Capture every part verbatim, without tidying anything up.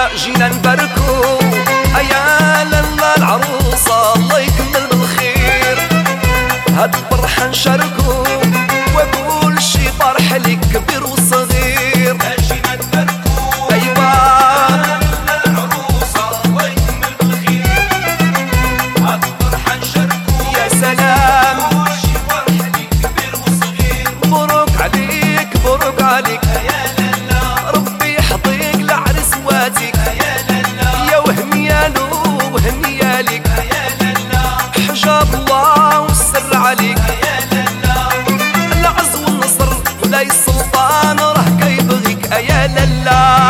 جينا جينا نباركو يا لالا العروسة الله يكمل بالخير. هاد الفرحة نشاركو وكل شي فرح لك كبير وصغير. جينا نباركو أيوا يا لالا العروسة الله يكمل بالخير. هاد الفرحة نشاركو يا سلام كل شي فرح لك كبير وصغير. مبروك عليك مبروك عليك يا لالا ربي يحطيك لعرس واتك يا لالا يا وهنيالو وهنيالك يا لالا حجاب الله والسر عليك يا لالا العز والنصر ولاي السلطان راه كيبغيك يا لالا.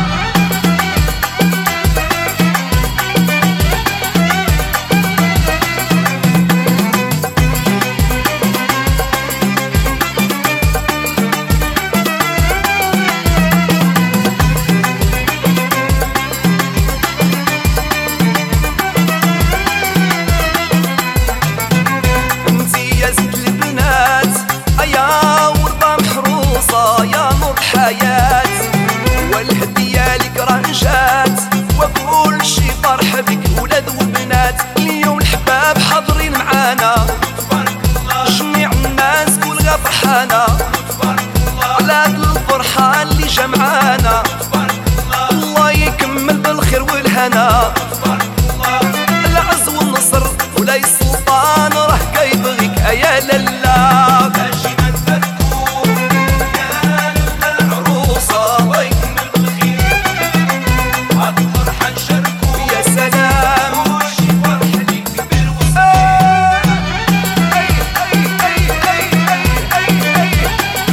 انتي يا زيت البنات يا ورده محروسه يا نور الحياه والهديه لك راه جات وكل شي فرح بك ولاد وبنات. اليوم الحباب حاضرين معانا تبارك الله جميع الناس كلها فرحانه تبارك الله على هاد الفرحه اللي جمعانا. تبارك الله الله يكمل بالخير والهنا تبارك الله العز والنصر ولاي السلطان راه كيبغيك يا لالا. جينا نباركو يا لالا العروسة الله يكمل بالخير. هاد الفرحة نشاركو يا سلام كل شي فرح لك كبير وصغير. أي أي أي أي أي أي أي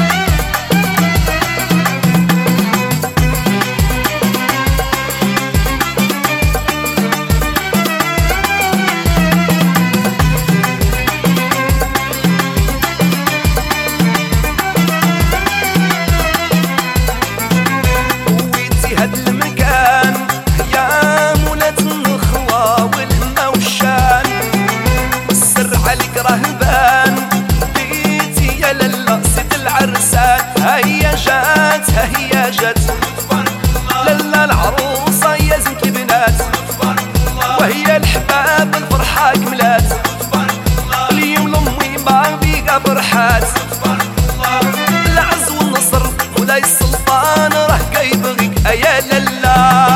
ويتي هاد المكان يا مولات النخوة والهمة والشان السر عليك راه بان بيتي يا لالا سيد العرسان. هيا جات هيا جات تبارك الله لالا العروسة يا زينة البنات تبارك الله وهي الحباب الفرحة كملات. تبارك الله اليوم لأمي ما بيقى فرحات تبارك الله العز والنصر ولاي السلطان راه كيبغيك يا لالا.